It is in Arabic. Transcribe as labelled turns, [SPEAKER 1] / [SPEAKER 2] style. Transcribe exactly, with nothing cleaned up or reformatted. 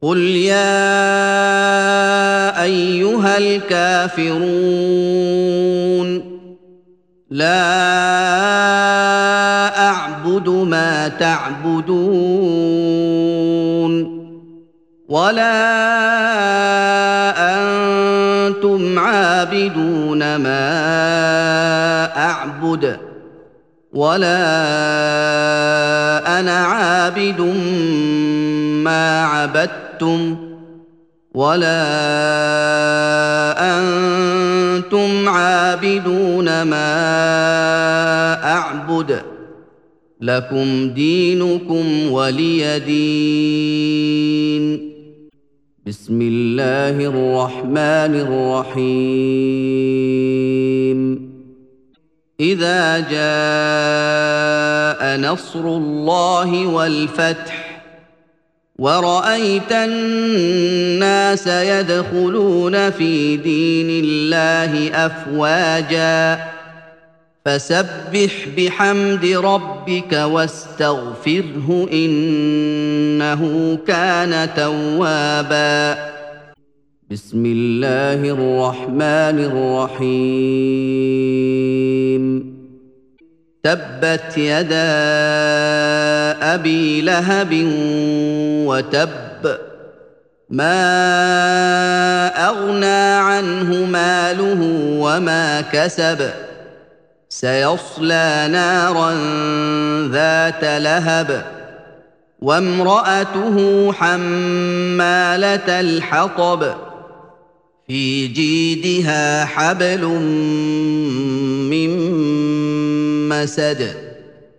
[SPEAKER 1] قل يا ايها الكافرون لا اعبد ما تعبدون ولا انتم عابدون ما اعبد ولا انا عابد ما عبدتم ولا انتم عابدون ما اعبد لكم دينكم ولي دين. بسم الله الرحمن الرحيم. إذا جاء نصر الله والفتح ورأيت الناس يدخلون في دين الله أفواجا فسبح بحمد ربك واستغفره إنه كان توابا. بسم الله الرحمن الرحيم. تبت يدا أبي لهب وتب ما أغنى عنه ماله وما كسب سيصلى نارا ذات لهب وامرأته حمالة الحطب في جيدها حبل من مسد